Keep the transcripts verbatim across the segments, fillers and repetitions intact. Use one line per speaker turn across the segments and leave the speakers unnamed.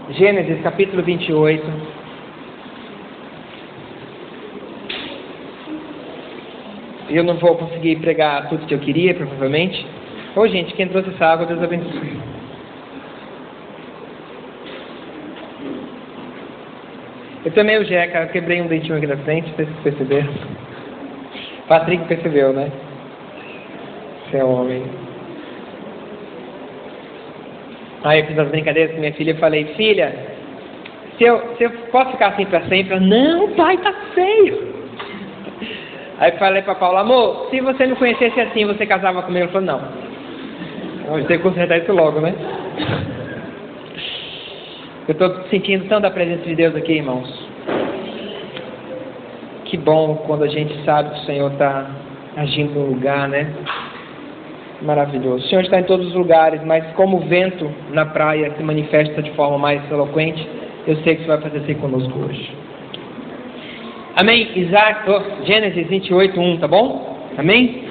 Gênesis capítulo vinte e oito. Eu não vou conseguir pregar tudo que eu queria, provavelmente. Ô gente, quem trouxe essa água, Deus abençoe. Eu também, o Jeca, eu quebrei um dentinho aqui da frente, não sei se vocês perceberam. Patrick percebeu, né? Você é homem. Aí eu fiz as brincadeiras com minha filha e falei, filha, se eu, se eu posso ficar assim para sempre? Ela, não, pai, tá feio. Aí eu falei pra Paula, amor, se você me conhecesse assim, você casava comigo? Ela falou, não. Vamos ter que consertar isso logo, né? Eu estou sentindo tanto a presença de Deus aqui, irmãos. Que bom quando a gente sabe que o Senhor está agindo no lugar, né? Maravilhoso. O Senhor está em todos os lugares, mas como o vento na praia se manifesta de forma mais eloquente, eu sei que você vai fazer assim conosco hoje. Amém? Isaac, oh, Gênesis vinte e oito, um, tá bom? Amém?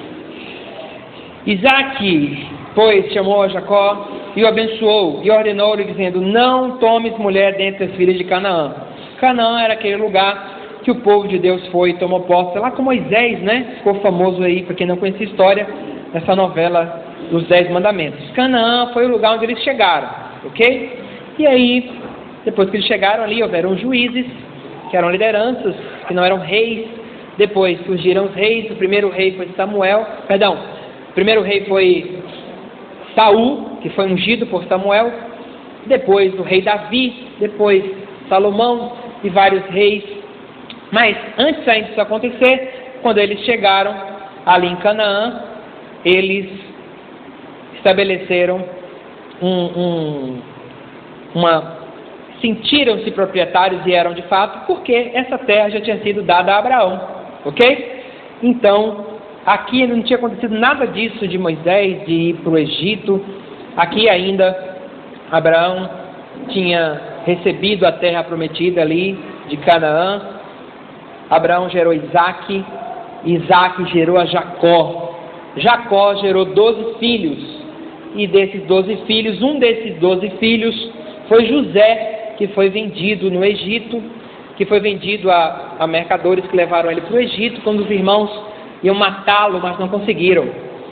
Isaac, pois, chamou a Jacó e o abençoou e ordenou-lhe, dizendo, não tomes mulher dentre as filhas de Canaã. Canaã era aquele lugar que o povo de Deus foi e tomou posse, lá com Moisés, né? Ficou famoso aí, para quem não conhecia a história, nessa novela dos Dez Mandamentos. Canaã foi o lugar onde eles chegaram, ok? E aí, depois que eles chegaram ali, houveram juízes, que eram lideranças, que não eram reis. Depois surgiram os reis. O primeiro rei foi Samuel, perdão, o primeiro rei foi Saul, que foi ungido por Samuel. Depois o rei Davi, depois Salomão e vários reis. Mas antes ainda disso acontecer, quando eles chegaram ali em Canaã, eles estabeleceram um, um, uma... sentiram-se proprietários e eram de fato, porque essa terra já tinha sido dada a Abraão, ok? Então, aqui não tinha acontecido nada disso de Moisés, de ir para o Egito. Aqui ainda, Abraão tinha recebido a terra prometida ali de Canaã. Abraão gerou Isaac, Isaac gerou a Jacó. Jacó gerou doze filhos, e desses doze filhos, um desses doze filhos foi José, que foi vendido no Egito, que foi vendido a, a mercadores que levaram ele para o Egito, quando os irmãos iam matá-lo, mas não conseguiram.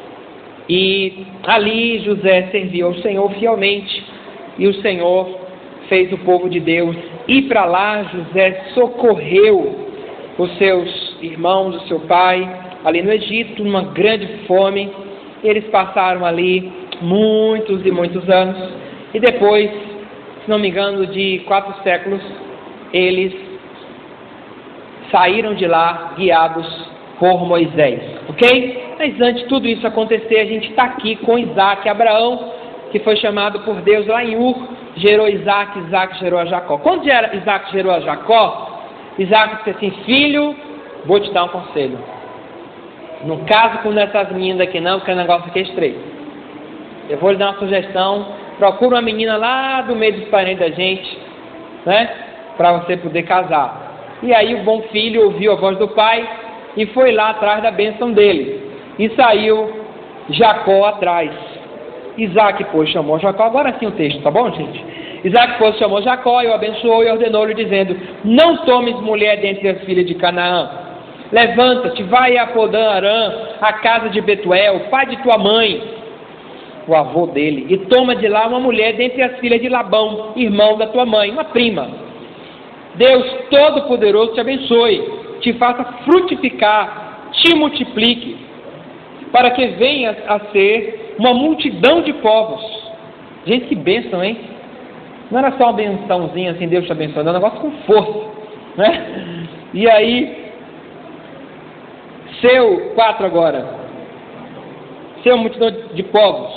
E ali José serviu ao Senhor fielmente, e o Senhor fez o povo de Deus ir para lá. José socorreu os seus irmãos, o seu pai, ali no Egito, numa grande fome. Eles passaram ali muitos e muitos anos, e depois, se não me engano, de quatro séculos, eles saíram de lá guiados por Moisés, ok? Mas antes de tudo isso acontecer, a gente está aqui com Isaac. Abraão, que foi chamado por Deus lá em Ur, gerou Isaac, Isaac gerou a Jacó. Quando Isaac gerou a Jacó, Isaac disse assim, filho, vou te dar um conselho. Não case com essas meninas aqui não, porque o negócio aqui é estreito. Eu vou lhe dar uma sugestão. Procura uma menina lá do meio dos parentes da gente, né? Para você poder casar. E aí o bom filho ouviu a voz do pai e foi lá atrás da bênção dele. E saiu Jacó atrás. Isaac, pois, chamou Jacó. Agora sim o texto, tá bom, gente? Isaac, pois, chamou Jacó e o abençoou e ordenou-lhe, dizendo, não tomes mulher dentre as filhas de Canaã. Levanta-te, vai a Padã-Arã, a casa de Betuel, pai de tua mãe, o avô dele, e toma de lá uma mulher dentre as filhas de Labão, irmão da tua mãe, uma prima. Deus Todo-Poderoso te abençoe, te faça frutificar, te multiplique, para que venhas a ser uma multidão de povos. Gente, que bênção, hein? Não era só uma bençãozinha assim, Deus te abençoando, é um negócio com força, né? E aí, seu, quatro agora, seu multidão de povos,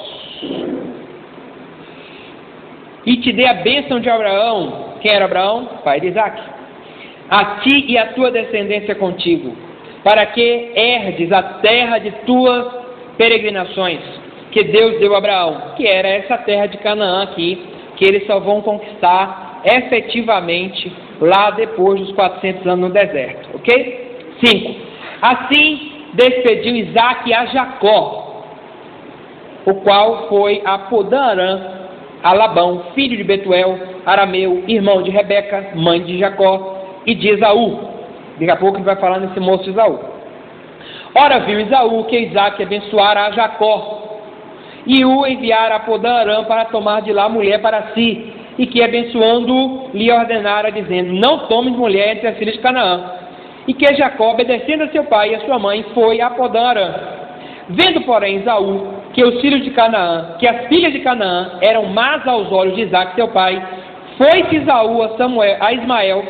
e te dê a bênção de Abraão. Quem era Abraão? Pai de Isaac. A ti e a tua descendência contigo, para que herdes a terra de tuas peregrinações, que Deus deu a Abraão, que era essa terra de Canaã aqui, que eles só vão conquistar efetivamente lá depois dos quatrocentos anos no deserto, ok? cinco. Assim despediu Isaac a Jacó, o qual foi a Padã-Arã, a Labão, filho de Betuel, arameu, irmão de Rebeca, mãe de Jacó, e de Esaú. Daqui a pouco ele vai falar nesse moço Esaú. Ora viu Esaú que Isaque abençoara a Jacó, e o enviara a Padã-Arã para tomar de lá mulher para si, e que abençoando lhe ordenara, dizendo: não tomes mulher entre as filhas de Canaã. E que Jacó, obedecendo a seu pai e a sua mãe, foi a Padã-Arã. Vendo, porém, Esaú que os filhos de Canaã, que as filhas de Canaã eram más aos olhos de Isaque, seu pai, foi-se Esaú a, Samuel, a Ismael,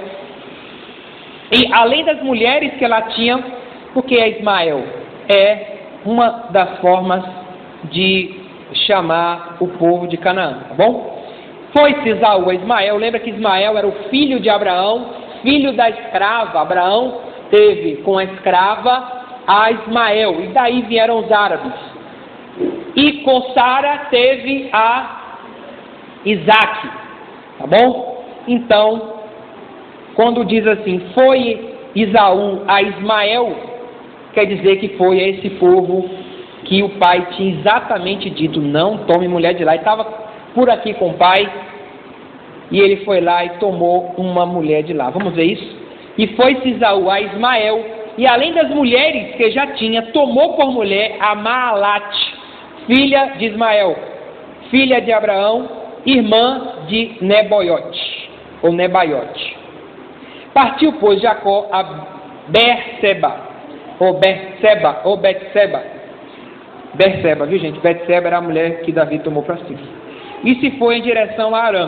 e além das mulheres que ela tinha, porque Ismael é uma das formas de chamar o povo de Canaã, tá bom? Foi-se Esaú a Ismael. Lembra que Ismael era o filho de Abraão, filho da escrava. Abraão teve com a escrava a Ismael, e daí vieram os árabes. E com Sara teve a Isaque, tá bom? Então, quando diz assim, foi Esaú a Ismael, quer dizer que foi a esse povo que o pai tinha exatamente dito: não tome mulher de lá. E estava por aqui com o pai, e ele foi lá e tomou uma mulher de lá. Vamos ver isso? E foi-se Esaú a Ismael, e além das mulheres que já tinha, tomou por mulher a Maalate, filha de Ismael, filha de Abraão, irmã de Nebaiote, ou Nebaiote. Partiu, pois, Jacó a Berseba, ou Berseba, ou Betseba. Berseba, viu gente? Betseba era a mulher que Davi tomou para si. E se foi em direção a Arã.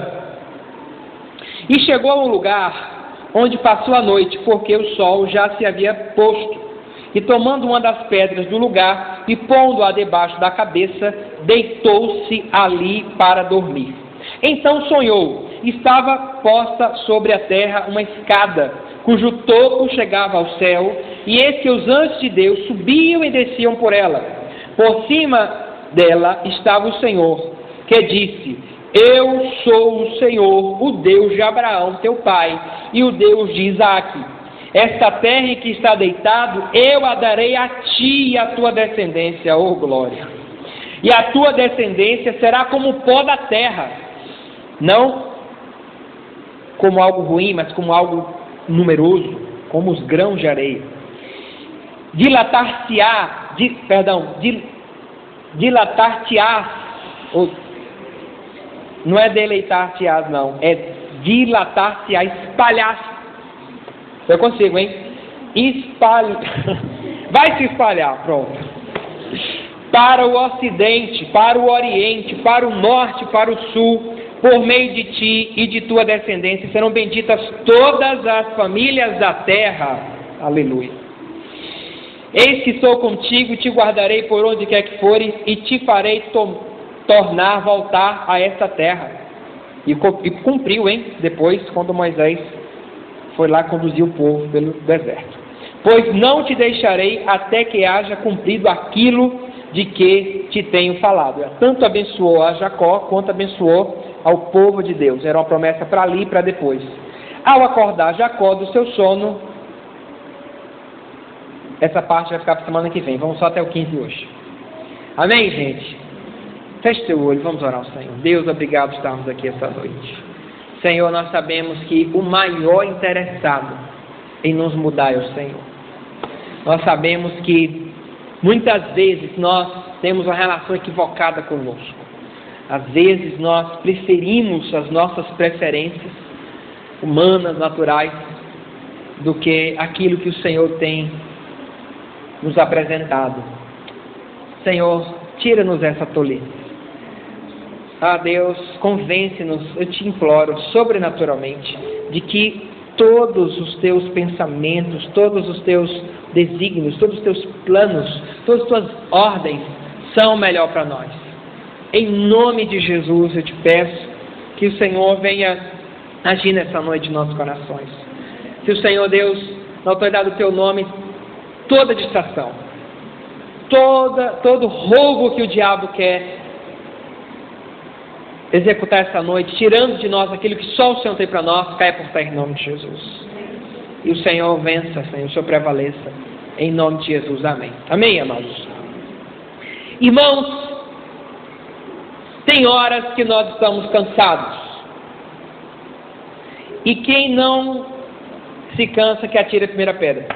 E chegou a um lugar onde passou a noite, porque o sol já se havia posto. E tomando uma das pedras do lugar e pondo-a debaixo da cabeça, deitou-se ali para dormir. Então sonhou, estava posta sobre a terra uma escada, cujo topo chegava ao céu, e eis que os anjos de Deus subiam e desciam por ela. Por cima dela estava o Senhor, que disse: eu sou o Senhor, o Deus de Abraão, teu pai, e o Deus de Isaque. Esta terra em que está deitado, eu a darei a ti e a tua descendência, oh glória. E a tua descendência será como o pó da terra, não como algo ruim, mas como algo numeroso, como os grãos de areia. Dilatar-se-á, di, perdão, dil, dilatar-te-á, ou não é deleitar-te-ás, não. É dilatar-te-á, espalhar. Eu consigo, hein? Espalha. Vai se espalhar, pronto. Para o ocidente, para o oriente, para o norte, para o sul, por meio de ti e de tua descendência, serão benditas todas as famílias da terra. Aleluia. Eis que sou contigo e te guardarei por onde quer que fores, e te farei tomar tornar voltar a esta terra. E, e cumpriu, hein? Depois, quando Moisés foi lá conduzir o povo pelo deserto. Pois não te deixarei até que haja cumprido aquilo de que te tenho falado. Tanto abençoou a Jacó, quanto abençoou ao povo de Deus. Era uma promessa para ali e para depois. Ao acordar Jacó do seu sono, essa parte vai ficar para a semana que vem. Vamos só até o quinze hoje. Amém, gente? Feche teu olho, vamos orar ao Senhor. Deus, obrigado por estarmos aqui essa noite. Senhor, nós sabemos que o maior interessado em nos mudar é o Senhor. Nós sabemos que muitas vezes nós temos uma relação equivocada conosco. Às vezes nós preferimos as nossas preferências humanas, naturais, do que aquilo que o Senhor tem nos apresentado. Senhor, tira-nos essa tolice. Ah, Deus, convence-nos, eu te imploro, sobrenaturalmente, de que todos os teus pensamentos, todos os teus desígnios, todos os teus planos, todas as tuas ordens são melhor para nós. Em nome de Jesus, eu te peço que o Senhor venha agir nessa noite em nossos corações. Se o Senhor Deus, na autoridade do teu nome, toda distração, toda, todo roubo que o diabo quer executar essa noite, tirando de nós aquilo que só o Senhor tem para nós, caia por terra em nome de Jesus. E o Senhor vença, Senhor, o Senhor prevaleça, em nome de Jesus. Amém. Amém, amados. Irmãos, tem Tem horas que nós estamos cansados. E quem não se cansa que atira a primeira pedra.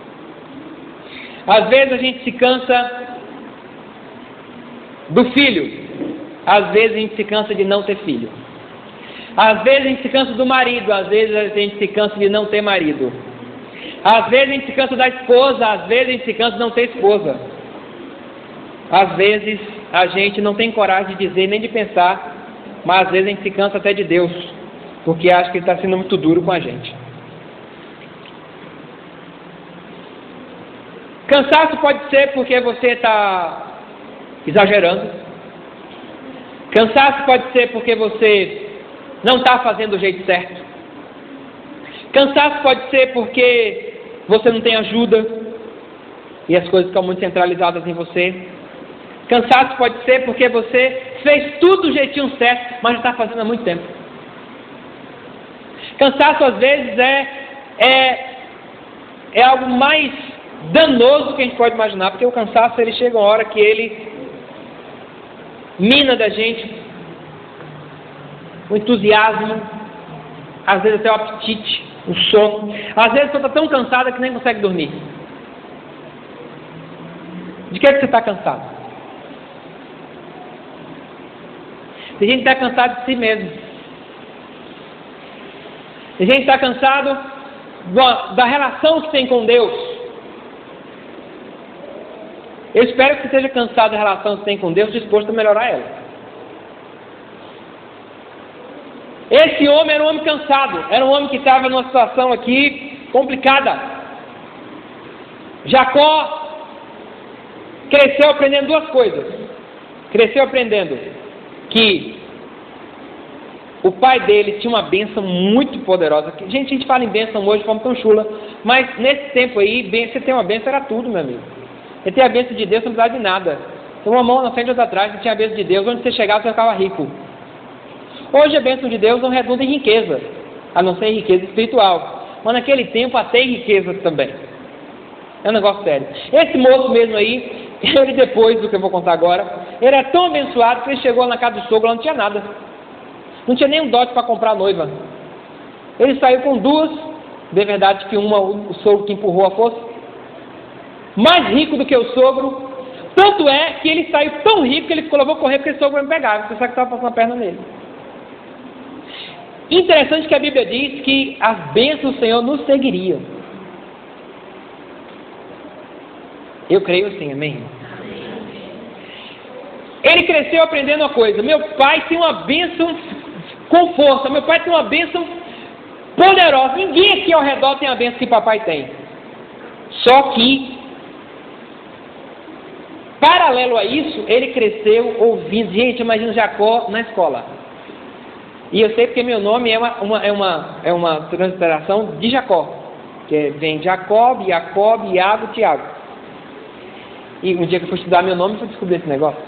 Às vezes a gente se cansa do filho. Às vezes a gente se cansa de não ter filho. Às vezes a gente se cansa do marido. Às vezes a gente se cansa de não ter marido. Às vezes a gente se cansa da esposa. Às vezes a gente se cansa de não ter esposa. Às vezes a gente não tem coragem de dizer nem de pensar. Mas às vezes a gente se cansa até de Deus, porque acha que Ele está sendo muito duro com a gente. Cansaço pode ser porque você está exagerando. Cansaço pode ser porque você não está fazendo do jeito certo. Cansaço pode ser porque você não tem ajuda e as coisas ficam muito centralizadas em você. Cansaço pode ser porque você fez tudo do jeitinho certo, mas já está fazendo há muito tempo. Cansaço às vezes é, é, é algo mais danoso que a gente pode imaginar, porque o cansaço ele chega uma hora que ele mina da gente o entusiasmo, às vezes até o apetite, o sono. Às vezes você está tão cansada que nem consegue dormir. De que é que você está cansado? Tem gente que está cansado de si mesmo. Tem gente que está cansado da relação que tem com Deus. Eu espero que você esteja cansado da relação que tem com Deus, disposto a melhorar ela. Esse homem era um homem cansado, era um homem que estava numa situação aqui complicada. Jacó cresceu aprendendo duas coisas. Cresceu aprendendo que o pai dele tinha uma bênção muito poderosa. Gente, a gente fala em bênção hoje de forma tão chula, mas nesse tempo aí, você ter uma bênção era tudo, meu amigo. Você ter a bênção de Deus, você não precisava de nada. Tem uma mão na frente e outra atrás, você tinha a bênção de Deus, onde você chegava, você ficava rico. Hoje a bênção de Deus não redunda em riqueza, a não ser em riqueza espiritual. Mas naquele tempo até em riqueza também. É um negócio sério. Esse moço mesmo aí, ele depois do que eu vou contar agora, ele era tão abençoado que ele chegou na casa do sogro, lá não tinha nada. Não tinha nem um dote para comprar a noiva. Ele saiu com duas, de verdade que uma o sogro que empurrou a força. Mais rico do que o sogro. Tanto é que ele saiu tão rico que ele falou, vou correr porque o sogro vai me pegar. Você sabe que estava passando a perna nele. Interessante que a Bíblia diz que as bênçãos do Senhor nos seguiriam. Eu creio assim, amém? Ele cresceu aprendendo uma coisa. Meu pai tem uma bênção com força. Meu pai tem uma bênção poderosa. Ninguém aqui ao redor tem a bênção que papai tem. Só que, paralelo a isso, ele cresceu ouvindo. Gente, imagina Jacó na escola. E eu sei porque meu nome é uma, uma, é uma, é uma transliteração de Jacó. Que vem Jacob, Jacob, Iago, Tiago. E um dia que eu fui estudar meu nome, eu fui descobrir esse negócio.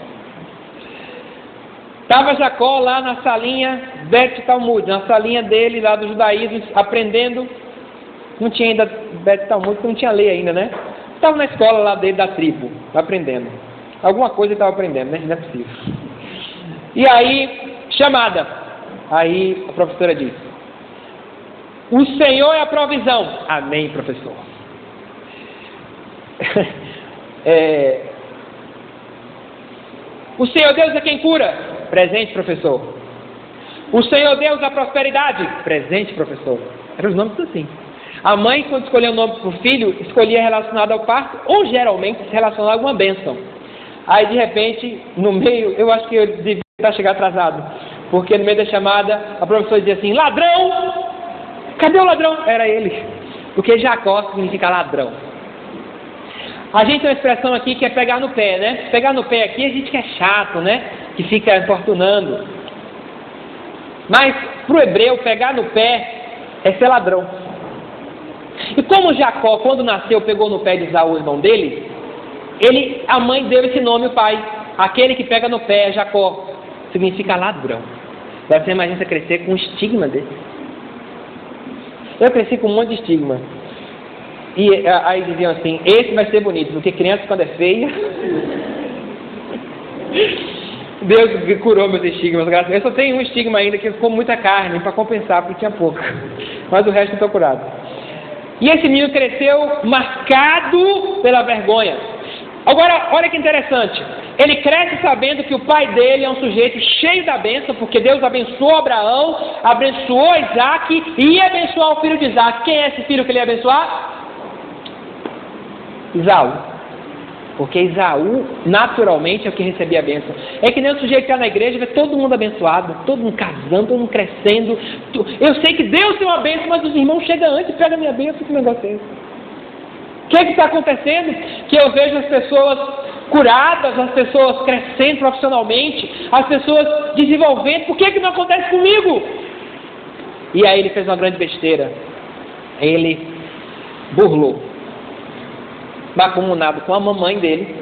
Estava Jacó lá na salinha Bet Talmud, na salinha dele lá do judaísmo, aprendendo. Não tinha ainda Bet Talmud, porque não tinha lei ainda, né? Estava na escola lá dele da tribo, aprendendo. Alguma coisa ele estava aprendendo, né? Não é possível. E aí, chamada. Aí a professora disse: o Senhor é a provisão. Amém, professor. é... O Senhor Deus é quem cura. Presente, professor. O Senhor Deus é a prosperidade. Presente, professor. Eram os nomes assim. A mãe, quando escolhia o nome para o filho, escolhia relacionado ao parto, ou geralmente se relacionado a alguma bênção. Aí, de repente, no meio, eu acho que eu devia estar chegando atrasado, porque no meio da chamada, a professora dizia assim: ladrão! Cadê o ladrão? Era ele. Porque Jacó significa ladrão. A gente tem uma expressão aqui que é pegar no pé, né? Pegar no pé aqui, a gente que é chato, né? Que fica importunando. Mas, para o hebreu, pegar no pé é ser ladrão. E como Jacó, quando nasceu, pegou no pé de Esaú, irmão dele, ele, a mãe deu esse nome, o pai. Aquele que pega no pé é Jacó. Significa ladrão. Agora você imagina você crescer com um estigma desse. Eu cresci com um monte de estigma. E aí diziam assim: esse vai ser bonito, porque criança quando é feia. Deus curou meus estigmas, graças a Deus. Eu só tenho um estigma ainda, que ficou muita carne, para compensar, porque tinha pouco. Mas o resto não estou curado. E esse menino cresceu marcado pela vergonha. Agora, olha que interessante. Ele cresce sabendo que o pai dele é um sujeito cheio da bênção, porque Deus abençoou Abraão, abençoou Isaac e ia abençoar o filho de Isaac. Quem é esse filho que ele ia abençoar? Esaú. Porque Esaú, naturalmente, é o que recebia a bênção. É que nem o sujeito que está na igreja, vê todo mundo abençoado, todo mundo casando, todo mundo crescendo. Eu sei que Deus tem uma bênção, mas os irmãos chegam antes e pegam a minha bênção. Que negócio é esse? O que é que está acontecendo? Que eu vejo as pessoas curadas, as pessoas crescendo profissionalmente, as pessoas desenvolvendo. Por que que não acontece comigo? E aí ele fez uma grande besteira. Ele burlou, macumunado com a mamãe dele.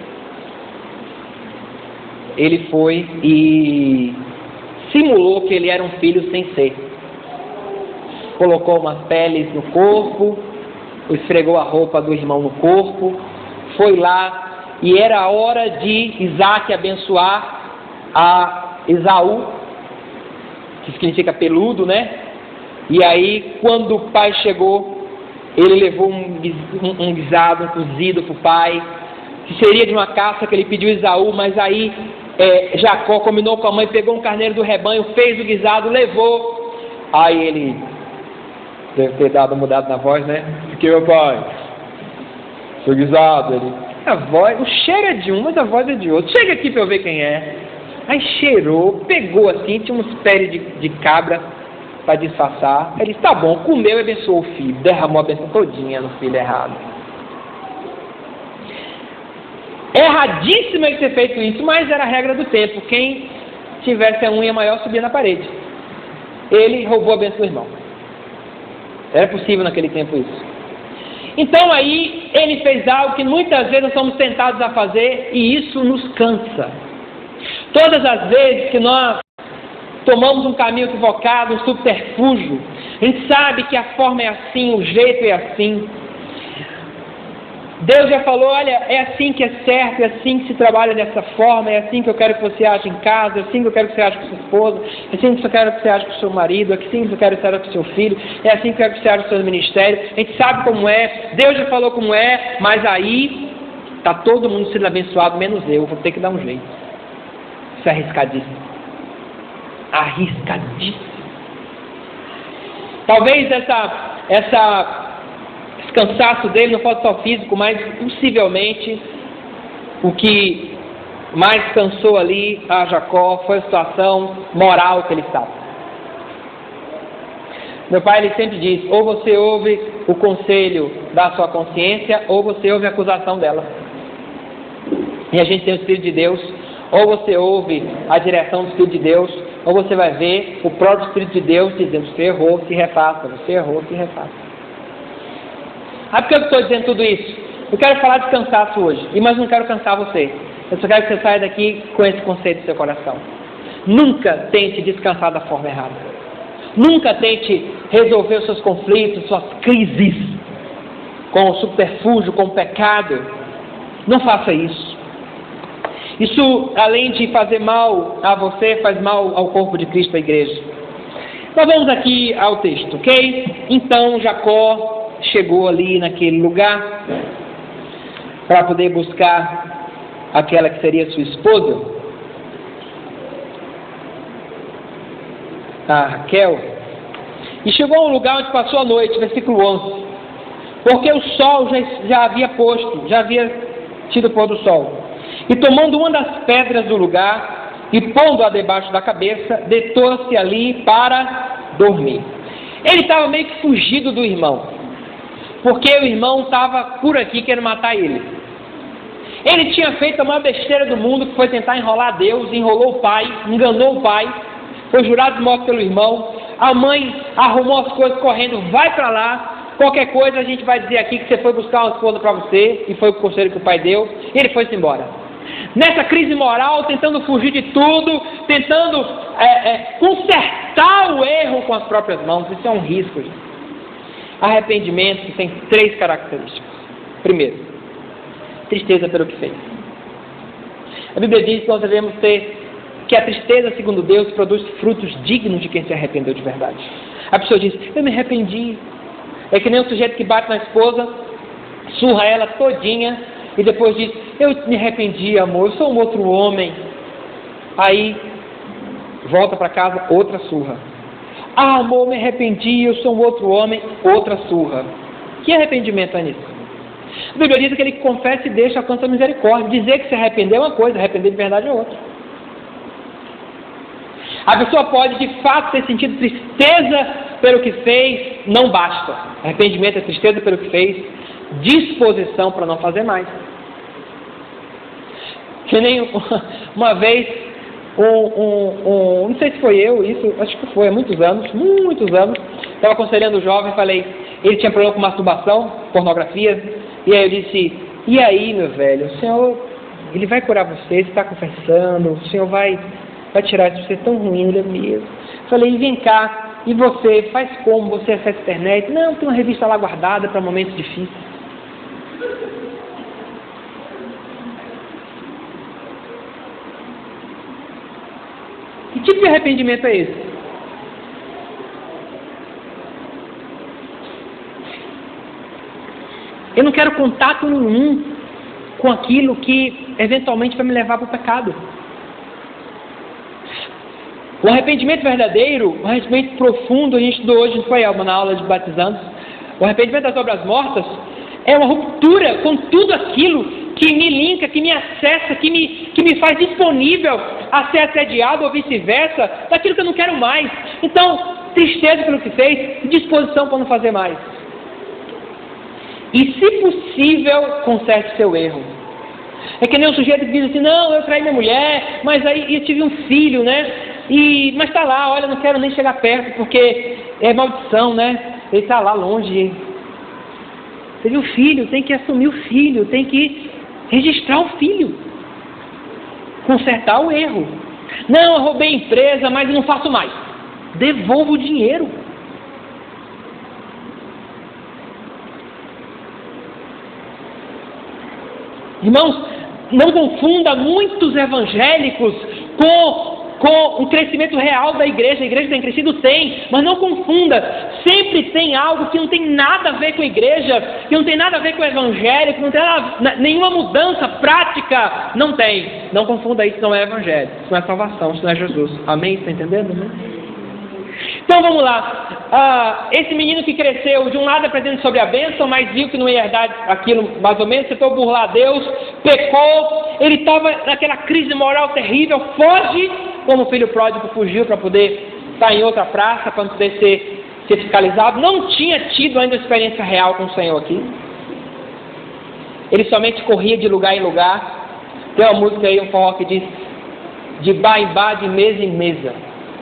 Ele foi e simulou que ele era um filho sem ser. Colocou umas peles no corpo, esfregou a roupa do irmão no corpo, foi lá, e era a hora de Isaac abençoar a Esaú, que significa peludo, né? E aí, quando o pai chegou, ele levou um, um, um guisado, um cozido para o pai, que seria de uma caça que ele pediu a Esaú, mas aí é, Jacó combinou com a mãe, pegou um carneiro do rebanho, fez o guisado, levou. Aí ele deve ter dado uma mudada na voz, né? Porque meu pai, seu guisado, ele, a voz, o cheiro é de um, mas a voz é de outro. Chega aqui para eu ver quem é. Aí cheirou, pegou assim, tinha uns pés de, de cabra para disfarçar. Ele disse, tá bom, comeu e abençoou o filho, derramou a bênção todinha no filho errado. Erradíssimo ele ter feito isso, mas era a regra do tempo. Quem tivesse a unha maior subia na parede. Ele roubou a bênção do irmão. Era possível naquele tempo isso. Então aí ele fez algo que muitas vezes nós somos tentados a fazer, e isso nos cansa. Todas as vezes que nós tomamos um caminho equivocado, um subterfúgio, a gente sabe que a forma é assim, o jeito é assim. Deus já falou, olha, é assim que é certo, é assim que se trabalha dessa forma, é assim que eu quero que você age em casa, é assim que eu quero que você age com sua esposa, é assim que eu quero que você age com seu marido, é assim que eu quero que você age com seu filho, é assim que eu quero que você age com seu ministério. A gente sabe como é, Deus já falou como é, mas aí está todo mundo sendo abençoado, menos eu, vou ter que dar um jeito. Isso é arriscadíssimo. Arriscadíssimo. Talvez essa... essa Esse cansaço dele não fosse só físico, mas possivelmente o que mais cansou ali a Jacó foi a situação moral que ele estava. Meu pai ele sempre diz, ou você ouve o conselho da sua consciência, ou você ouve a acusação dela. E a gente tem o Espírito de Deus, ou você ouve a direção do Espírito de Deus, ou você vai ver o próprio Espírito de Deus dizendo, você errou, se refaça, você errou, se refaça. Ah, por que eu estou dizendo tudo isso? Eu quero falar de cansaço hoje, mas não quero cansar você. Eu só quero que você saia daqui com esse conceito no seu coração. Nunca tente descansar da forma errada. Nunca tente resolver os seus conflitos, suas crises, com o subterfúgio, com o pecado. Não faça isso. Isso, além de fazer mal a você, faz mal ao corpo de Cristo, à igreja. Nós vamos aqui ao texto, ok? Então, Jacó chegou ali naquele lugar para poder buscar aquela que seria sua esposa, a Raquel, e chegou a um lugar onde passou a noite, versículo onze, porque o sol já, já havia posto, já havia tido pôr do sol, e tomando uma das pedras do lugar e pondo-a debaixo da cabeça, deitou-se ali para dormir. Ele estava meio que fugido do irmão, porque o irmão estava por aqui querendo matar ele. Ele tinha feito a maior besteira do mundo, que foi tentar enrolar Deus, enrolou o pai, enganou o pai, foi jurado de morte pelo irmão. A mãe arrumou as coisas correndo, vai para lá, qualquer coisa a gente vai dizer aqui que você foi buscar uma esposa para você, e foi o conselho que o pai deu, e ele foi-se embora. Nessa crise moral, tentando fugir de tudo, tentando é, é, consertar o erro com as próprias mãos. Isso é um risco, gente. Arrependimento tem três características. Primeiro, tristeza pelo que fez. A Bíblia diz que nós devemos ter que a tristeza, segundo Deus, produz frutos dignos de quem se arrependeu de verdade. A pessoa diz, eu me arrependi. É que nem o sujeito que bate na esposa, surra ela todinha e depois diz, eu me arrependi, amor, eu sou um outro homem. Aí volta para casa, outra surra. Ah, amor, me arrependi, eu sou um outro homem, outra surra. Que arrependimento é nisso? A Bíblia diz que ele confessa e deixa alcançar misericórdia. Dizer que se arrependeu é uma coisa, arrepender de verdade é outra. A pessoa pode de fato ter sentido tristeza pelo que fez, não basta. Arrependimento é tristeza pelo que fez, disposição para não fazer mais. Que nem uma vez, um, um, um, não sei se foi eu, isso acho que foi há muitos anos, muitos anos, estava aconselhando o jovem, falei, ele tinha problema com masturbação, pornografia, e aí eu disse, e aí meu velho, o Senhor, ele vai curar você, ele está confessando, o Senhor vai, vai tirar isso de você, tão ruim, ele é mesmo. Falei, e vem cá, e você, faz como? Você acessa a internet? Não, tem uma revista lá guardada para momentos difíceis. Que tipo de arrependimento é esse? Eu não quero contato nenhum com aquilo que eventualmente vai me levar para o pecado. O arrependimento verdadeiro, o arrependimento profundo, a gente estudou hoje, não foi, Alma, na aula de batizandos, o arrependimento das obras mortas é uma ruptura com tudo aquilo que me linka, que me acessa, que me, que me faz disponível a ser assediado ou vice-versa, daquilo que eu não quero mais. Então, tristeza pelo que fez, disposição para não fazer mais. E, se possível, conserte seu erro. É que nem um sujeito que diz assim, não, eu traí minha mulher, mas aí eu tive um filho, né? E, mas está lá, olha, não quero nem chegar perto, porque é maldição, né? Ele está lá longe. Teve um filho, tem que assumir o filho, tem que registrar o filho. Consertar o erro. Não, eu roubei a empresa, mas não faço mais. Devolva o dinheiro. Irmãos, não confunda muitos evangélicos com, com o crescimento real da igreja. A igreja tem crescido? Tem, mas não confunda. Sempre tem algo que não tem nada a ver com a igreja, que não tem nada a ver com o evangelho, que não tem nada, nenhuma mudança prática. Não tem. Não confunda isso, não é evangelho. Isso não é salvação, isso não é Jesus. Amém? Está entendendo? Amém? Então vamos lá, ah, esse menino que cresceu, de um lado aprendendo sobre a bênção, mas viu que não ia herdar aquilo mais ou menos, tentou burlar Deus, pecou, ele estava naquela crise moral terrível, foge, como o filho pródigo fugiu para poder estar em outra praça, para poder ser, ser fiscalizado, não tinha tido ainda experiência real com o Senhor aqui, ele somente corria de lugar em lugar. Tem uma música aí, um forró que diz, de bar em bar, de mesa em mesa.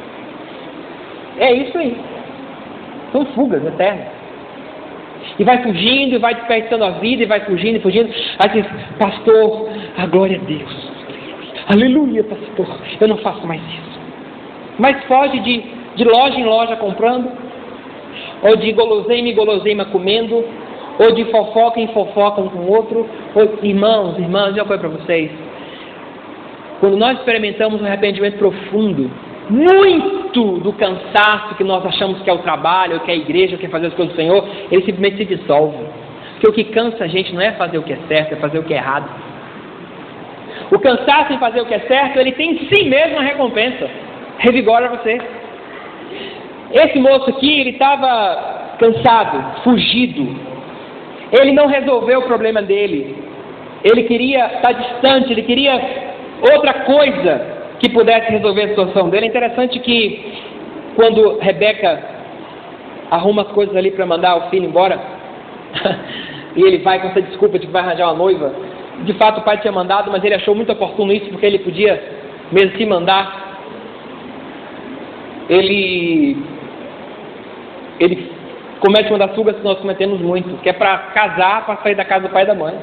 É isso aí. São fugas eternas. E vai fugindo, e vai desperdiçando a vida, e vai fugindo e fugindo. Aí diz, pastor, a glória a Deus. Aleluia, pastor. Eu não faço mais isso. Mas foge de, de loja em loja comprando, ou de guloseima em guloseima comendo, ou de fofoca em fofoca um com o outro. Ou, irmãos, irmãs, já foi para vocês. Quando nós experimentamos um arrependimento profundo, muito do cansaço que nós achamos que é o trabalho, que é a igreja, que é fazer as coisas do Senhor, ele simplesmente se dissolve. Porque o que cansa a gente não é fazer o que é certo, é fazer o que é errado. O cansaço em fazer o que é certo, ele tem em si mesmo uma recompensa. Revigora você. Esse moço aqui, ele estava cansado, fugido. Ele não resolveu o problema dele. Ele queria estar distante, ele queria outra coisa que pudesse resolver a situação dele. É interessante que quando Rebeca arruma as coisas ali para mandar o filho embora e ele vai com essa desculpa de que vai arranjar uma noiva, de fato o pai tinha mandado, mas ele achou muito oportuno isso, porque ele podia mesmo se mandar, ele ele comete uma das fugas que nós cometemos muito, que é para casar, para sair da casa do pai e da mãe.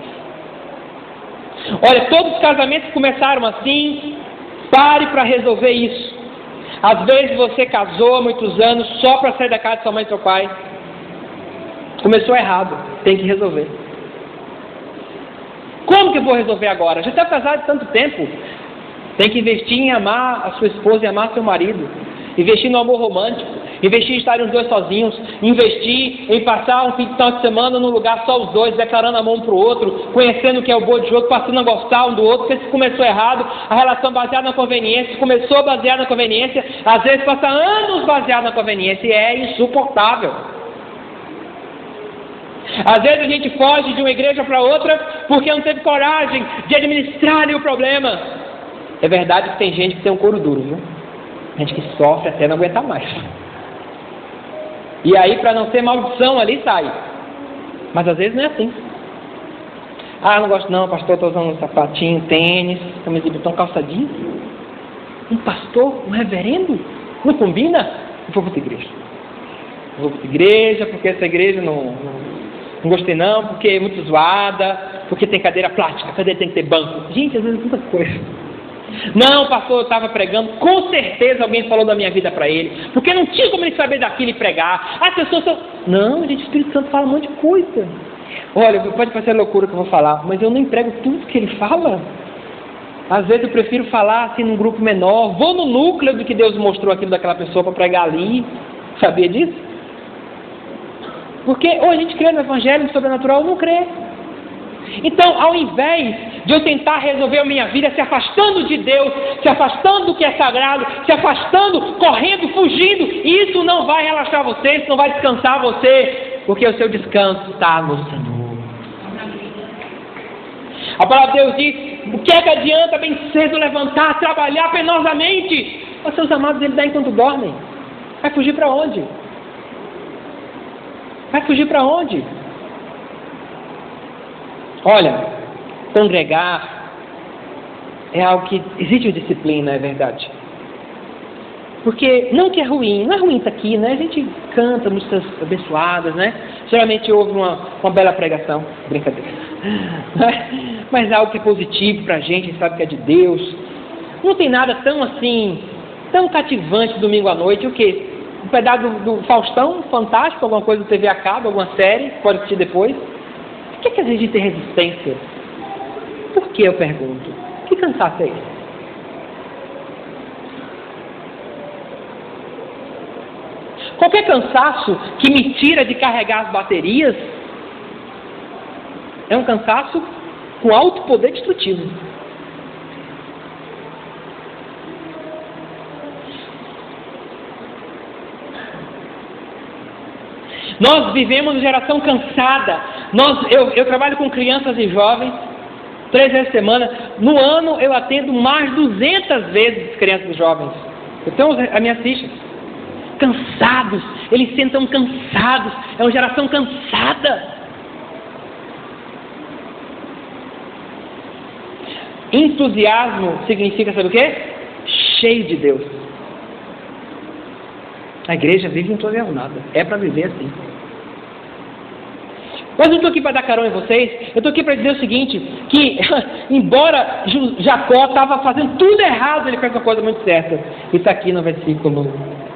Olha, todos os casamentos começaram assim. Pare para resolver isso. Às vezes você casou há muitos anos só para sair da casa de sua mãe e seu pai. Começou errado, tem que resolver. Como que eu vou resolver agora? Já está casado há tanto tempo. Tem que investir em amar a sua esposa e amar seu marido. Investir no amor romântico. Investir em estarem os dois sozinhos. Investir em passar um fim de semana num lugar só os dois, declarando amor um para o outro, conhecendo o que é o bom de outro, passando a gostar um do outro. Porque se começou errado, a relação baseada na conveniência, se começou baseada na conveniência, às vezes passa anos baseado na conveniência e é insuportável. Às vezes a gente foge de uma igreja para outra porque não teve coragem de administrar o problema. É verdade que tem gente que tem um couro duro, viu? Gente que sofre até não aguentar mais. E aí, para não ser maldição, ali sai. Mas às vezes não é assim. Ah, não gosto não, pastor, estou usando um sapatinho, tênis, camisa de botão, calçadinho. Um pastor, um reverendo, não combina? Eu vou para outra igreja. Eu vou para outra igreja, porque essa igreja não, não, não gostei não, porque é muito zoada, porque tem cadeira plástica, a cadeira tem que ter banco. Gente, às vezes é muita coisa. Não, pastor, eu estava pregando, com certeza alguém falou da minha vida para ele, porque não tinha como ele saber daquilo e pregar. As pessoas são... Não, gente, o Espírito Santo fala um monte de coisa. Olha, pode parecer loucura que eu vou falar, mas eu não emprego tudo que ele fala. Às vezes eu prefiro falar assim num grupo menor, vou no núcleo do que Deus mostrou aquilo daquela pessoa para pregar ali. Sabia disso? Porque ou a gente crê no evangelho, no sobrenatural, ou não crê. Então, ao invés de eu tentar resolver a minha vida se afastando de Deus, se afastando do que é sagrado, se afastando, correndo, fugindo, isso não vai relaxar você, isso não vai descansar você, porque o seu descanso está no Senhor. A palavra de Deus diz: o que é que adianta bem cedo levantar, trabalhar penosamente? Os seus amados Ele dá enquanto dormem. Vai fugir para onde? Vai fugir para onde? Olha, congregar é algo que exige disciplina, é verdade. Porque não que é ruim, não é ruim estar aqui, né? A gente canta músicas abençoadas, né? Geralmente ouve uma, uma bela pregação, brincadeira. Mas é algo que é positivo pra gente, a gente sabe que é de Deus. Não tem nada tão assim, tão cativante domingo à noite, o quê? Um pedaço do, do Faustão, fantástico, alguma coisa do T V a cabo, alguma série, pode assistir depois. Por que, que às vezes a gente tem resistência? Por que, eu pergunto? Que cansaço é esse? Qualquer cansaço que me tira de carregar as baterias é um cansaço com alto poder destrutivo. Nós vivemos uma geração cansada. Nós, eu, eu trabalho com crianças e jovens três vezes por semana. No ano eu atendo mais de duzentas vezes crianças e jovens. Eu tenho as minhas fichas. Cansados, eles sentam cansados. É uma geração cansada. Entusiasmo significa, sabe o quê? Cheio de Deus. A igreja vive entusiasmada. É para viver assim. Mas eu não estou aqui para dar carão em vocês. Eu estou aqui para dizer o seguinte, que embora Jacó estava fazendo tudo errado, ele fez uma coisa muito certa. E está aqui no versículo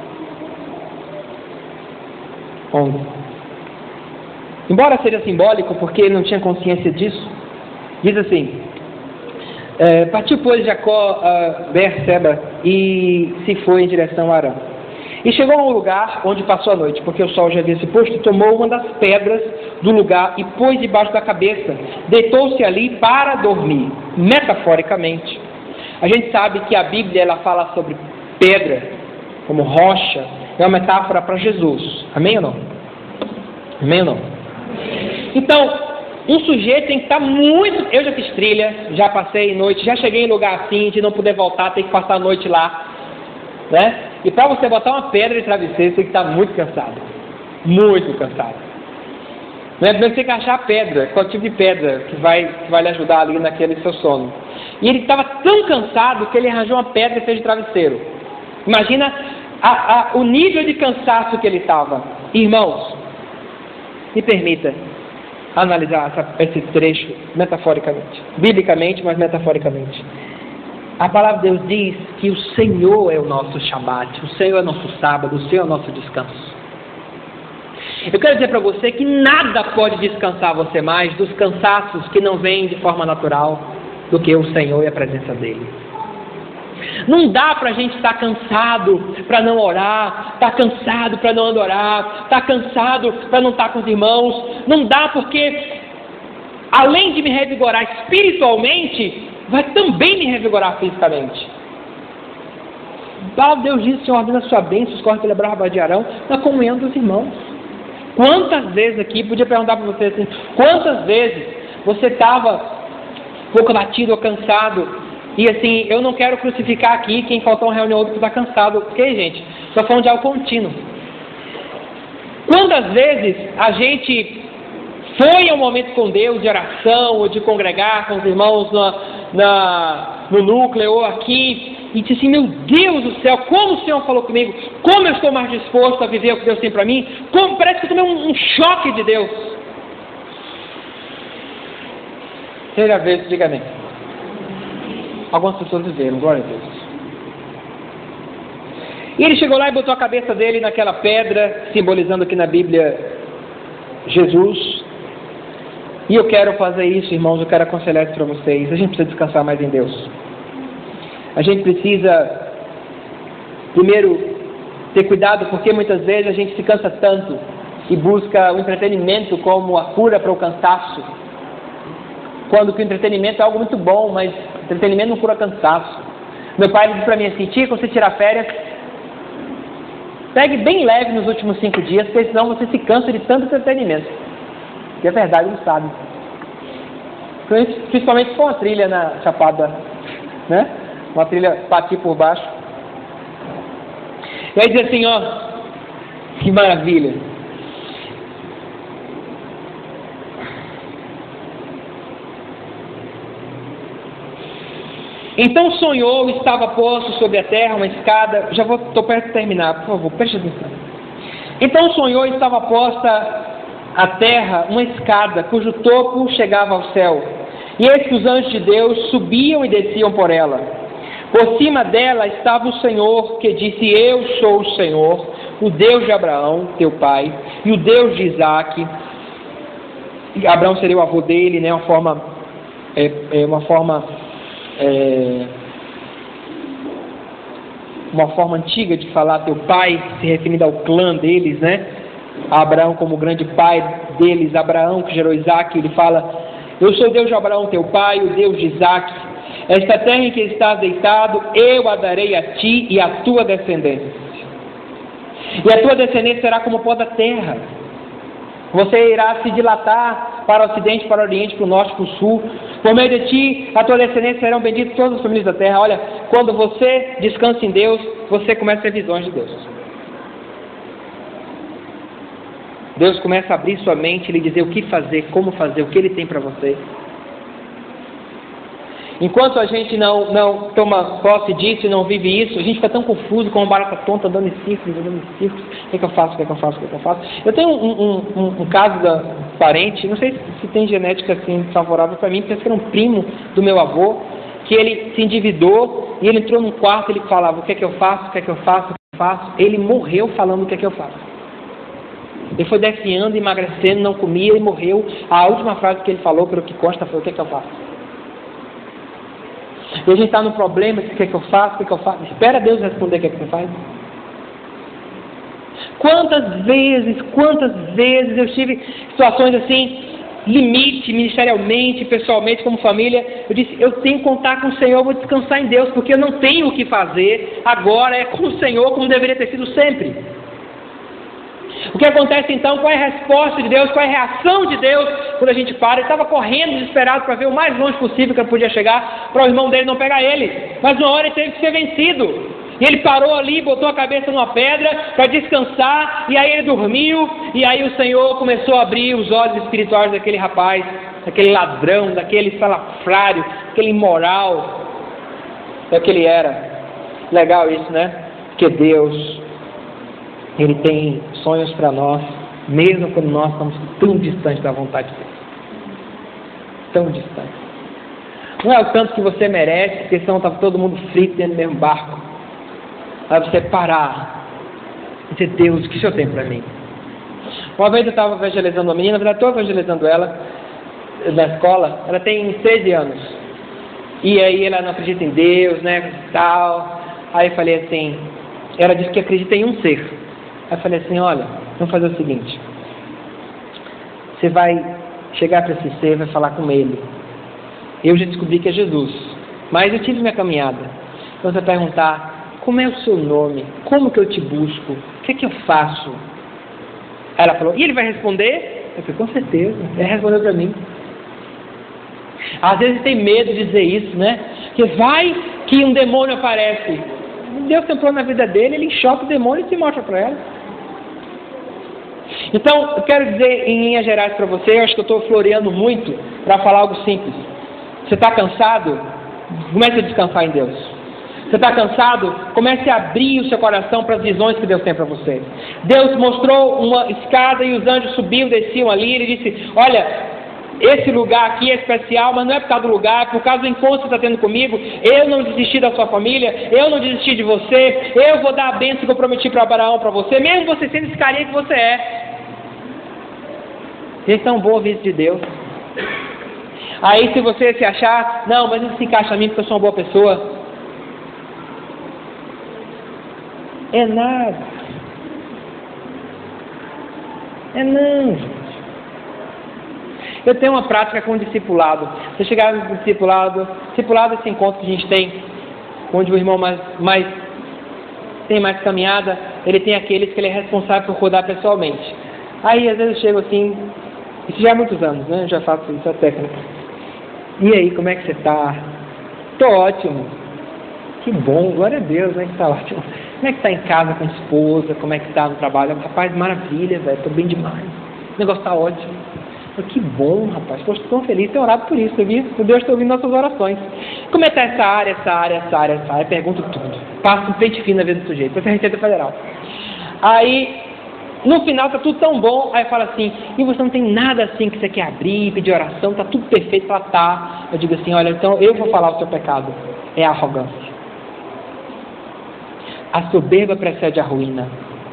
onze. Embora seja simbólico, porque ele não tinha consciência disso, diz assim: é, partiu pois Jacó a Beerseba e se foi em direção a Arã. E chegou a um lugar onde passou a noite, porque o sol já havia se posto, e tomou uma das pedras do lugar e pôs debaixo da cabeça. Deitou-se ali para dormir, metaforicamente. A gente sabe que a Bíblia ela fala sobre pedra, como rocha, é uma metáfora para Jesus. Amém ou não? Amém ou não? Então, um sujeito tem que estar muito... Eu já fiz trilha, já passei noite, já cheguei em lugar assim, de não poder voltar, tem que passar a noite lá, né? E para você botar uma pedra de travesseiro, você tem que estar muito cansado. Muito cansado. Né? Primeiro você tem que achar a pedra, qual tipo de pedra que vai, que vai lhe ajudar ali naquele seu sono. E ele estava tão cansado que ele arranjou uma pedra e fez de travesseiro. Imagina a, a, o nível de cansaço que ele estava. Irmãos, me permita analisar essa, esse trecho metaforicamente. Biblicamente, mas metaforicamente. A palavra de Deus diz que o Senhor é o nosso Shabat, o Senhor é o nosso sábado, o Senhor é o nosso descanso. Eu quero dizer para você que nada pode descansar você mais dos cansaços que não vêm de forma natural do que o Senhor e a presença dEle. Não dá para a gente estar cansado para não orar, estar cansado para não adorar, estar cansado para não estar com os irmãos. Não dá, porque além de me revigorar espiritualmente, vai também me revigorar fisicamente. Deus disse: Senhor, ordena a sua bênção, escorre pela brava de Arão, na comunhão dos irmãos. Quantas vezes aqui, podia perguntar para você assim, quantas vezes você estava um pouco abatido ou cansado, e assim, eu não quero crucificar aqui quem faltou uma reunião ou outra porque está cansado, porque, gente, estou falando de algo contínuo. Quantas vezes a gente foi a um momento com Deus de oração, ou de congregar com os irmãos na, na, no núcleo, ou aqui, e disse assim: meu Deus do céu, como o Senhor falou comigo, como eu estou mais disposto a viver o que Deus tem para mim, como parece que eu tomei um, um choque de Deus. Você já viu isso? Diga amém. Algumas pessoas viveram, glória a Deus. E ele chegou lá e botou a cabeça dele naquela pedra, simbolizando aqui na Bíblia Jesus. E eu quero fazer isso, irmãos, eu quero aconselhar isso para vocês. A gente precisa descansar mais em Deus. A gente precisa, primeiro, ter cuidado, porque muitas vezes a gente se cansa tanto e busca o entretenimento como a cura para o cansaço, quando que o entretenimento é algo muito bom, mas entretenimento não cura cansaço. Meu pai disse para mim assim: tia, quando você tirar férias, pegue bem leve nos últimos cinco dias, porque senão você se cansa de tanto entretenimento. E é verdade, ele sabe. Principalmente com uma trilha na Chapada, né? Uma trilha pati por baixo. E aí diz assim, ó, que maravilha. Então sonhou, estava posto sobre a terra uma escada. Já vou, estou perto de terminar, por favor, preste atenção. Então sonhou, estava posta a terra uma escada, cujo topo chegava ao céu. E eis que os anjos de Deus subiam e desciam por ela. Por cima dela estava o Senhor, que disse: eu sou o Senhor, o Deus de Abraão, teu pai, e o Deus de Isaque. E Abraão seria o avô dele, né? Uma forma, é, é uma forma, é, uma forma antiga de falar teu pai, se referindo ao clã deles, né? Abraão como o grande pai deles, Abraão que gerou Isaque. Ele fala: eu sou o Deus de Abraão, teu pai, o Deus de Isaque. Esta terra em que estás deitado, eu a darei a ti e a tua descendência. E a tua descendência será como o pó da terra. Você irá se dilatar para o ocidente, para o oriente, para o norte, para o sul. Por meio de ti, a tua descendência serão benditas todas as famílias da terra. Olha, quando você descansa em Deus, você começa a ter visões de Deus. Deus começa a abrir sua mente e lhe dizer o que fazer, como fazer, o que Ele tem para você. Enquanto a gente não, não toma posse disso e não vive isso, a gente fica tão confuso, como uma barata tonta, andando em círculos, andando em círculos. O que é que eu faço, o que é que eu faço, o que é que eu faço? Eu tenho um, um, um, um caso da um parente, não sei se tem genética assim favorável para mim, porque era um primo do meu avô, que ele se endividou e ele entrou num quarto e ele falava: o que é que eu faço, o que é que eu faço, o que é que eu faço? Ele morreu falando o que é que eu faço. Ele foi definhando, emagrecendo, não comia e morreu. A última frase que ele falou, pelo que consta, foi: o que é que eu faço? E a gente está no problema: o que é que eu faço, o que é que eu faço? Espera Deus responder o que é que você faz. Quantas vezes, quantas vezes eu tive situações assim, limite, ministerialmente, pessoalmente, como família. Eu disse: eu tenho que contar com o Senhor, eu vou descansar em Deus, porque eu não tenho o que fazer agora, é com o Senhor, como deveria ter sido sempre. O que acontece então? Qual é a resposta de Deus? Qual é a reação de Deus quando a gente para? Ele estava correndo desesperado para ver o mais longe possível que ele podia chegar, para o irmão dele não pegar ele. Mas uma hora ele teve que ser vencido. E ele parou ali, botou a cabeça numa pedra para descansar, e aí ele dormiu, e aí o Senhor começou a abrir os olhos espirituais daquele rapaz, daquele ladrão, daquele salafrário, daquele imoral, daquele era. Legal isso, né? Porque Deus, Ele tem sonhos para nós, mesmo quando nós estamos tão distantes da vontade de Deus. Tão distantes. Não é o tanto que você merece, porque senão está todo mundo frito dentro do mesmo barco. Aí você parar e dizer: Deus, o que o Senhor tem para mim? Uma vez eu estava evangelizando uma menina, na verdade estou evangelizando ela na escola. Ela tem treze anos. E aí ela não acredita em Deus, né, tal. Aí eu falei assim, ela disse que acredita em um ser. Aí eu falei assim, olha, vamos fazer o seguinte. Você vai chegar para esse ser, vai falar com ele. Eu já descobri que é Jesus, mas eu tive minha caminhada. Então você vai perguntar, como é o seu nome? Como que eu te busco? O que é que eu faço? Aí ela falou, e ele vai responder? Eu falei, com certeza, ele respondeu para mim. Às vezes tem medo de dizer isso, né? Que vai que um demônio aparece. Deus tem um plano na vida dele, ele enxota o demônio e se mostra para ela. Então, eu quero dizer em linhas gerais para você, eu acho que eu estou floreando muito para falar algo simples. Você está cansado? Comece a descansar em Deus. Você está cansado? Comece a abrir o seu coração para as visões que Deus tem para você. Deus mostrou uma escada e os anjos subiam, desciam ali. Ele disse, olha, esse lugar aqui é especial, mas não é por causa do lugar, é por causa do encontro que você está tendo comigo. Eu não desisti da sua família, eu não desisti de você. Eu vou dar a bênção que eu prometi para Abraão para você, mesmo você sendo esse carinha que você é. Esse é um bom aviso de Deus. Aí se você se achar, não, mas não se encaixa a mim porque eu sou uma boa pessoa. É nada. É não, gente. Eu tenho uma prática com o discipulado. Você chegar no discipulado, discipulado é esse encontro que a gente tem, onde o irmão mais, mais tem mais caminhada, ele tem aqueles que ele é responsável por cuidar pessoalmente. Aí às vezes eu chego assim, isso já há muitos anos, né? Eu já faço isso, é técnica. E aí, como é que você está? Estou ótimo. Que bom, glória a Deus, né? Que está ótimo. Como é que está em casa com a esposa? Como é que está no trabalho? Rapaz, maravilha, velho, estou bem demais. O negócio está ótimo. Eu, que bom, rapaz, estou tão feliz, tenho orado por isso, viu? Deus está ouvindo nossas orações. Como é que está essa área, essa área, essa área, essa área? Pergunto tudo. Passo um pente fino na vida do sujeito, para ser Receita Federal. Aí, no final está tudo tão bom, aí fala assim, e você não tem nada assim que você quer abrir, pedir oração, está tudo perfeito para tá. Eu digo assim, olha, então eu vou falar o seu pecado, é a arrogância. A soberba precede a ruína.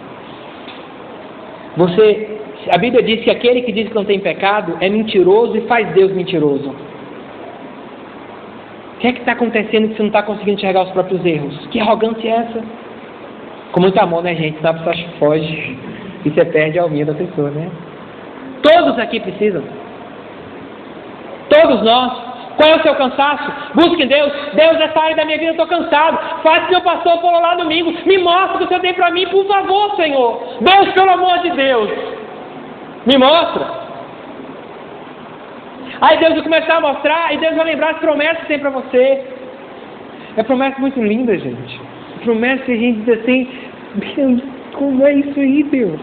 Você, a Bíblia diz que aquele que diz que não tem pecado é mentiroso e faz Deus mentiroso. O que é que está acontecendo que você não está conseguindo enxergar os próprios erros? Que arrogância é essa? Com muito amor, né, gente? Sabe, você foge e você perde a alminha da pessoa, né? Todos aqui precisam. Todos nós. Qual é o seu cansaço? Busque em Deus. Deus, essa área da minha vida eu estou cansado. Faz que meu pastor falou lá domingo. Me mostra o que o Senhor tem para mim, por favor, Senhor. Deus, pelo amor de Deus. Me mostra. Aí Deus vai começar a mostrar e Deus vai lembrar as promessas que tem para você. É promessa muito linda, gente. Promessa que a gente diz assim, Deus, como é isso aí, Deus?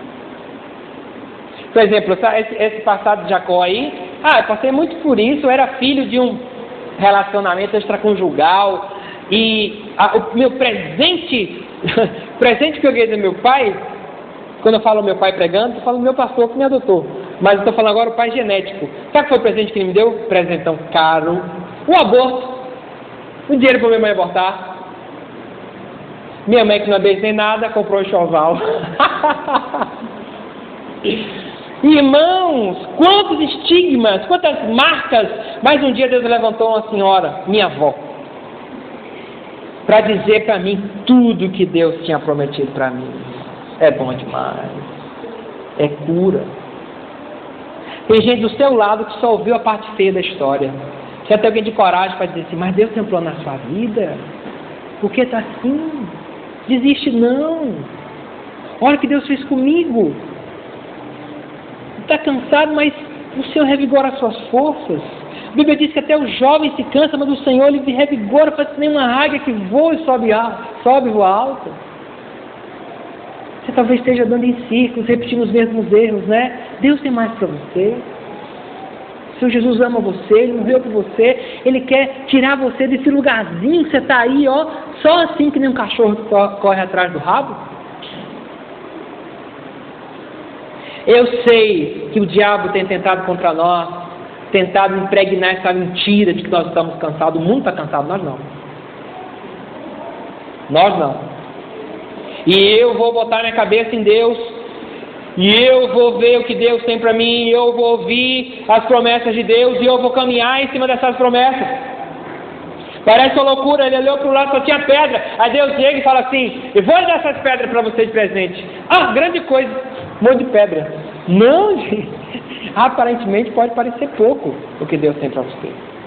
Por exemplo, esse, esse passado de Jacó aí, ah, eu passei muito por isso, eu era filho de um relacionamento extraconjugal, e a, o meu presente, presente que eu ganhei do meu pai, quando eu falo meu pai pregando, eu falo meu pastor que me adotou, mas eu estou falando agora o pai genético. Sabe qual foi o presente que ele me deu? Presentão caro, o aborto, o dinheiro para minha mãe abortar. Minha mãe, que não é bem nem nada, comprou um enxoval. Irmãos, quantos estigmas, quantas marcas. Mas um dia Deus levantou uma senhora, minha avó, para dizer para mim tudo que Deus tinha prometido para mim. É bom demais. É cura. Tem gente do seu lado que só ouviu a parte feia da história. Você tem alguém de coragem para dizer assim, mas Deus tem um plano na sua vida? Por que está assim? Desiste não. Olha o que Deus fez comigo. Está cansado, mas o Senhor revigora as suas forças. A Bíblia diz que até o jovem se cansa, mas o Senhor lhe revigora, faz que nem uma águia que voa e sobe, sobe e voa alto. Você talvez esteja andando em círculos, repetindo os mesmos erros, né? Deus tem mais para você. O Senhor Jesus ama você, Ele morreu por você, Ele quer tirar você desse lugarzinho que você está aí, ó, só assim que nem um cachorro que corre atrás do rabo. Eu sei que o diabo tem tentado contra nós, tentado impregnar essa mentira de que nós estamos cansados. O mundo está cansado, nós não. Nós não. E eu vou botar minha cabeça em Deus, e eu vou ver o que Deus tem para mim, e eu vou ouvir as promessas de Deus, e eu vou caminhar em cima dessas promessas. Parece uma loucura, ele olhou para o lado, só tinha pedra. Aí Deus chega e fala assim: eu vou dar essas pedras para vocês de presente. Ah, grande coisa, um monte de pedra. Não, gente. Aparentemente pode parecer pouco o que Deus tem para você.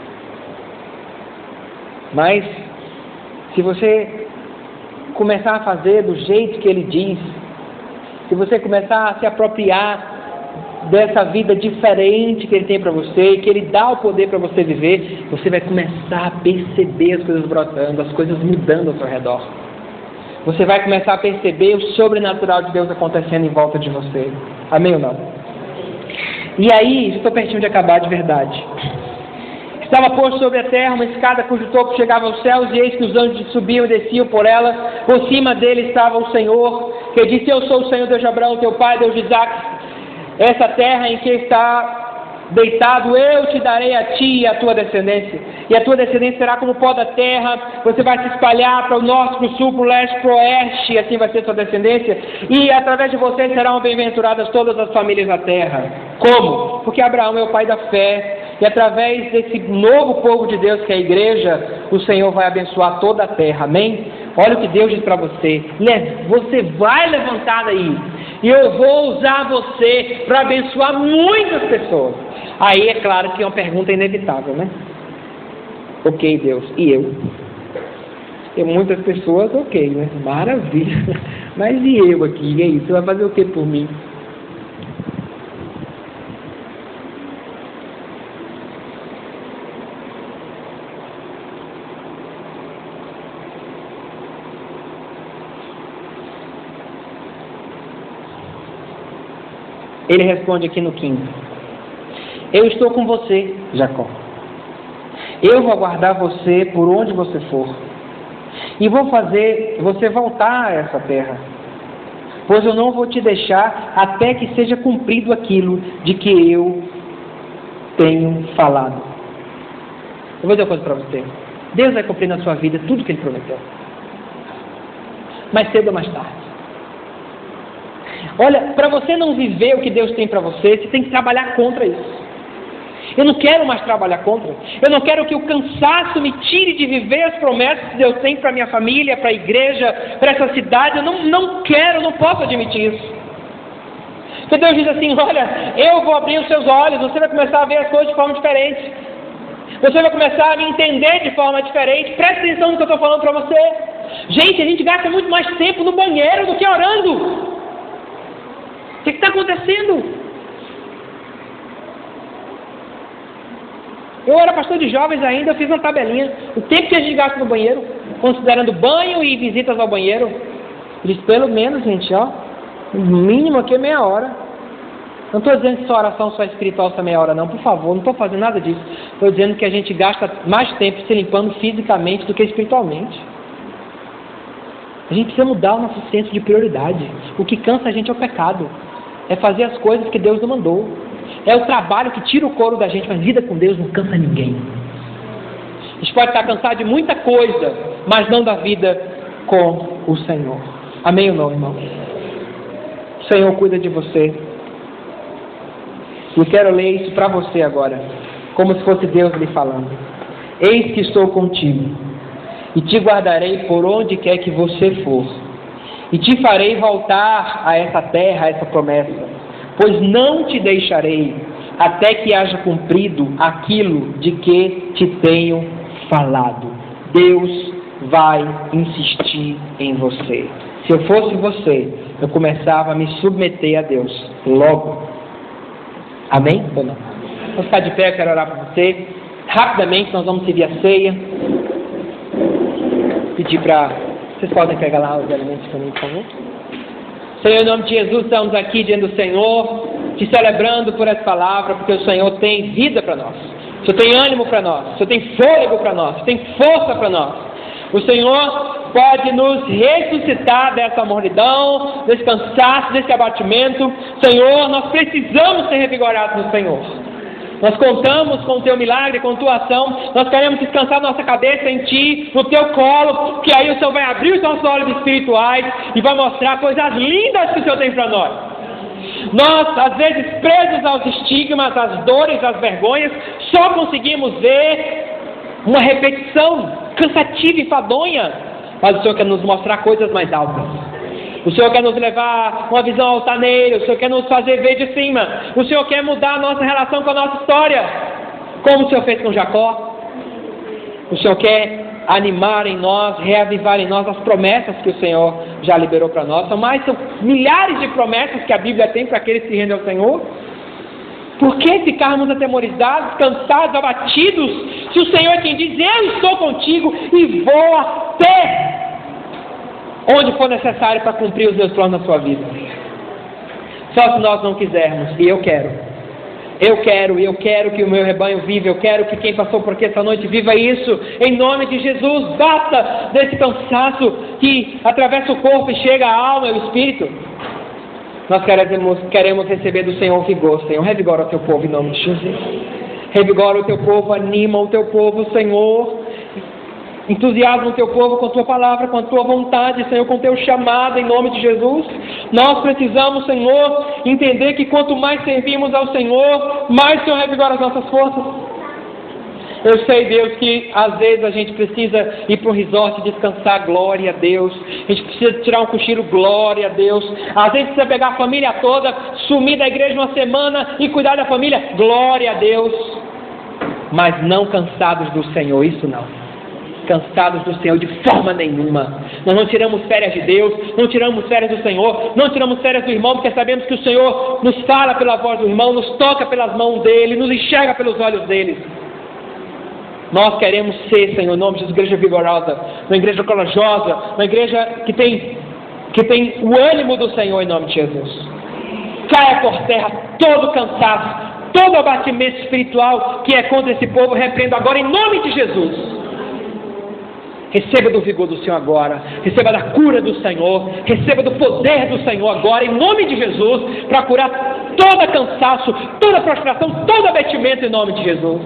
Mas, se você começar a fazer do jeito que Ele diz, se você começar a se apropriar dessa vida diferente que Ele tem para você, que Ele dá o poder para você viver, você vai começar a perceber as coisas brotando, as coisas mudando ao seu redor. Você vai começar a perceber o sobrenatural de Deus acontecendo em volta de você. Amém ou não? E aí, estou pertinho de acabar de verdade. Estava posto sobre a terra uma escada cujo topo chegava aos céus, e eis que os anjos subiam e desciam por ela. Por cima dele estava o Senhor, que disse: eu sou o Senhor Deus de Abraão, teu pai, Deus de Isaac. Essa terra em que está deitado, eu te darei a ti e a tua descendência. E a tua descendência será como o pó da terra. Você vai se espalhar para o norte, para o sul, para o leste, para o oeste, e assim vai ser sua descendência. E através de você serão bem-aventuradas todas as famílias da terra. Como? Porque Abraão é o pai da fé. E através desse novo povo de Deus que é a igreja, o Senhor vai abençoar toda a terra. Amém? Olha o que Deus diz para você: você vai levantar daí, e eu vou usar você para abençoar muitas pessoas. Aí é claro que é uma pergunta inevitável, né? Ok, Deus, e eu? E muitas pessoas, ok, né? Maravilha. Mas e eu aqui? E aí, você vai fazer o que por mim? Ele responde aqui no quinze: eu estou com você, Jacó. Eu vou guardar você por onde você for, e vou fazer você voltar a essa terra, pois eu não vou te deixar até que seja cumprido aquilo de que eu tenho falado. Eu vou dizer uma coisa para você: Deus vai cumprir na sua vida tudo que Ele prometeu, mais cedo ou mais tarde. Olha, para você não viver o que Deus tem para você, você tem que trabalhar contra isso. Eu não quero mais trabalhar contra. Eu não quero que o cansaço me tire de viver as promessas que Deus tem para minha família, para a igreja, para essa cidade. Eu não, não quero, não posso admitir isso. Porque Deus diz assim: olha, eu vou abrir os seus olhos, você vai começar a ver as coisas de forma diferente. Você vai começar a me entender de forma diferente. Presta atenção no que eu estou falando para você. Gente, a gente gasta muito mais tempo no banheiro do que orando. O que está acontecendo? Eu era pastor de jovens ainda, eu fiz uma tabelinha. O tempo que a gente gasta no banheiro, considerando banho e visitas ao banheiro. Diz, pelo menos, gente, ó, o mínimo aqui é meia hora. Não estou dizendo que sua oração só espiritual só meia hora, não, por favor, não estou fazendo nada disso. Estou dizendo que a gente gasta mais tempo se limpando fisicamente do que espiritualmente. A gente precisa mudar o nosso senso de prioridade. O que cansa a gente é o pecado. É fazer as coisas que Deus não mandou. É o trabalho que tira o couro da gente, mas vida com Deus não cansa ninguém. A gente pode estar cansado de muita coisa, mas não da vida com o Senhor. Amém ou não, irmão? O Senhor cuida de você. Eu quero ler isso para você agora, como se fosse Deus lhe falando. Eis que estou contigo, e te guardarei por onde quer que você for, e te farei voltar a essa terra, a essa promessa, pois não te deixarei até que haja cumprido aquilo de que te tenho falado. Deus vai insistir em você. Se eu fosse você, eu começava a me submeter a Deus logo. Amém? Ou não? Vamos ficar de pé, eu quero orar por você. Rapidamente nós vamos servir a ceia. Pedir para... Vocês podem pegar lá os elementos para mim, por favor? Senhor, em nome de Jesus, estamos aqui diante do Senhor, te celebrando por essa palavra, porque o Senhor tem vida para nós. O Senhor tem ânimo para nós. O Senhor tem fôlego para nós. O Senhor tem força para nós. O Senhor pode nos ressuscitar dessa mornidão, desse cansaço, desse abatimento. Senhor, nós precisamos ser revigorados no Senhor. Nós contamos com o Teu milagre, com a Tua ação. Nós queremos descansar nossa cabeça em Ti, no Teu colo, que aí o Senhor vai abrir os nossos olhos espirituais e vai mostrar coisas lindas que o Senhor tem para nós. Nós, às vezes, presos aos estigmas, às dores, às vergonhas, só conseguimos ver uma repetição cansativa, enfadonha, mas o Senhor quer nos mostrar coisas mais altas. O Senhor quer nos levar uma visão altaneira, o Senhor quer nos fazer ver de cima, o Senhor quer mudar a nossa relação com a nossa história, como o Senhor fez com Jacó. O Senhor quer animar em nós, reavivar em nós as promessas que o Senhor já liberou para nós. São mais, são milhares de promessas que a Bíblia tem para aqueles que se rendem ao Senhor. Por que ficarmos atemorizados, cansados, abatidos, se o Senhor é quem diz, eu estou contigo e vou até onde for necessário para cumprir os meus planos na sua vida? Só se nós não quisermos, e eu quero. Eu quero, e eu quero que o meu rebanho viva, eu quero que quem passou por aqui essa noite viva isso, em nome de Jesus. Basta desse cansaço que atravessa o corpo e chega à alma e ao espírito. Nós queremos, queremos receber do Senhor vigor. Senhor, revigora o teu povo em nome de Jesus. Revigora o teu povo, anima o teu povo, Senhor. Entusiasma o teu povo com a tua palavra, com a tua vontade, Senhor, com o teu chamado em nome de Jesus. Nós precisamos, Senhor, entender que quanto mais servimos ao Senhor, mais o Senhor revigora as nossas forças. Eu sei, Deus, que às vezes a gente precisa ir para um resort descansar, glória a Deus. A gente precisa tirar um cochilo, glória a Deus. Às vezes precisa pegar a família toda, sumir da igreja uma semana e cuidar da família, glória a Deus. Mas não cansados do Senhor, isso não. Cansados do Senhor de forma nenhuma. Nós não tiramos férias de Deus, não tiramos férias do Senhor, não tiramos férias do irmão, porque sabemos que o Senhor nos fala pela voz do irmão, nos toca pelas mãos dele, nos enxerga pelos olhos dele. Nós queremos ser, Senhor, em nome de Jesus, igreja vigorosa, uma igreja corajosa, uma igreja que tem, que tem o ânimo do Senhor em nome de Jesus. Caia por terra todo cansaço, todo abatimento espiritual que é contra esse povo, repreendo agora em nome de Jesus. Receba do vigor do Senhor agora, receba da cura do Senhor, receba do poder do Senhor agora, em nome de Jesus, para curar todo cansaço, toda prostração, todo abatimento em nome de Jesus.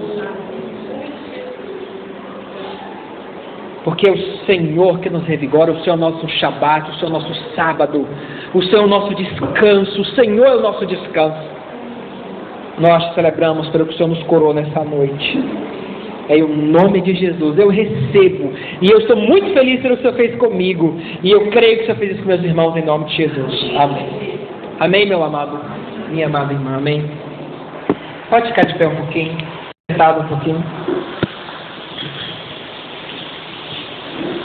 Porque é o Senhor que nos revigora, o Senhor é o nosso Shabat, o Senhor é o nosso sábado, o Senhor é o nosso descanso, o Senhor é o nosso descanso. Nós celebramos pelo que o Senhor nos curou nessa noite. É em nome de Jesus, eu recebo, e eu estou muito feliz pelo que o Senhor fez comigo, e eu creio que o Senhor fez isso com meus irmãos em nome de Jesus. Amém. Amém, meu amado, minha amada irmã, amém. Pode ficar de pé um pouquinho, sentado um pouquinho.